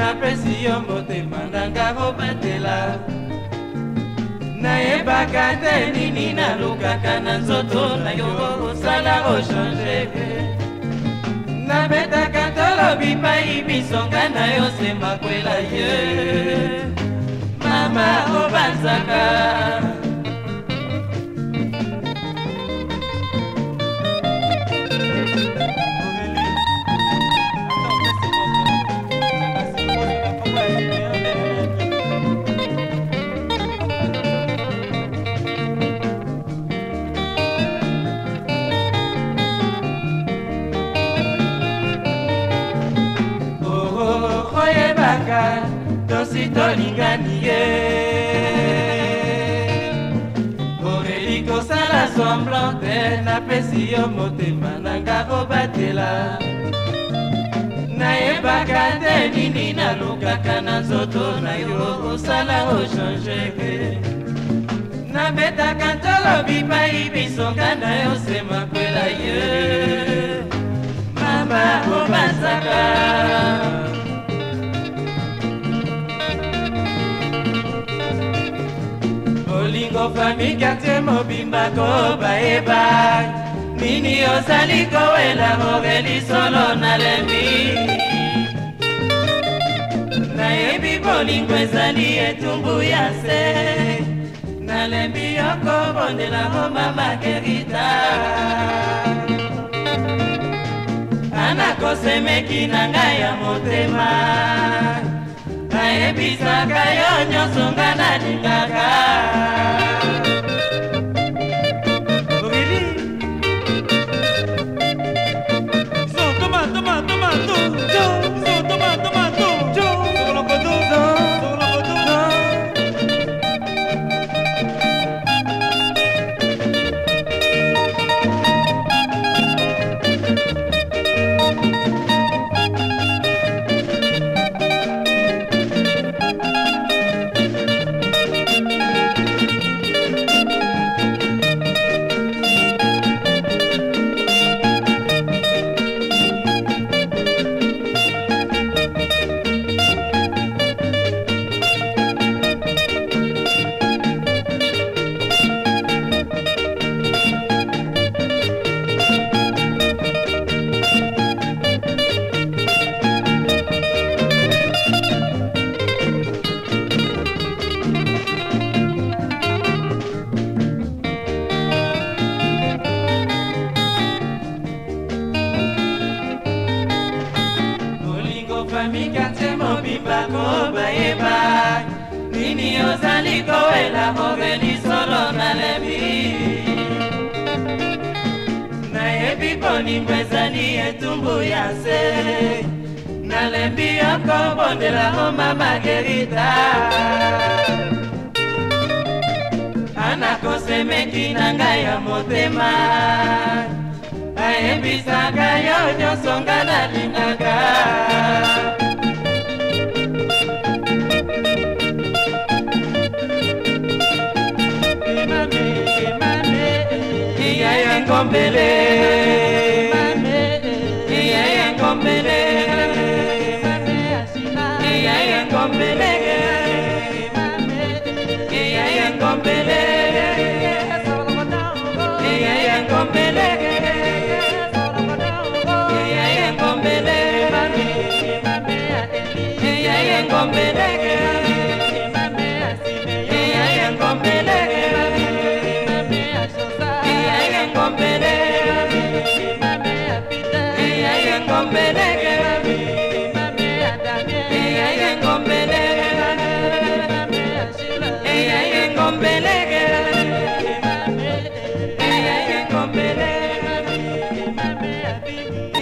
napesi yo motema nanga kobatela nayebaka te nini nalukaka na nzoto na yo kosala ochange nabetaka tolobi pai bisonga na yo se makwela ye mama obanzaka tosi tolingani ye Aurélie kosala semblant te napesi yo motema nanga kobatela nayebaka te nini nalukaka na nzoto na yo kosala ochange nabetaka tolobi pai bisonga na yo se makwela ye mama obanzaka Olingo fami quartier mobimba ko baeba nini ozali kowela Aurélie solo nalembi nayebi bolingo ezali etumbu ya se nalembi yo kobondela Roma Margarita anakosemeki na ngai ya motema nayebisaka yo nyonso nga nalingaka Fami quartier mobimba ko baeba nini ozali kowela Aurélie solo nalembi nayebi bolingo ezali etumbu ya se nalembi yo kobondela Roma Margarita anakosemeki na ngai ya motema ayebisaka yo nyonso nga nalingaka Iya ngombele Iya ngombele Iya ngombele Iya ngombele Iya ngombele Baby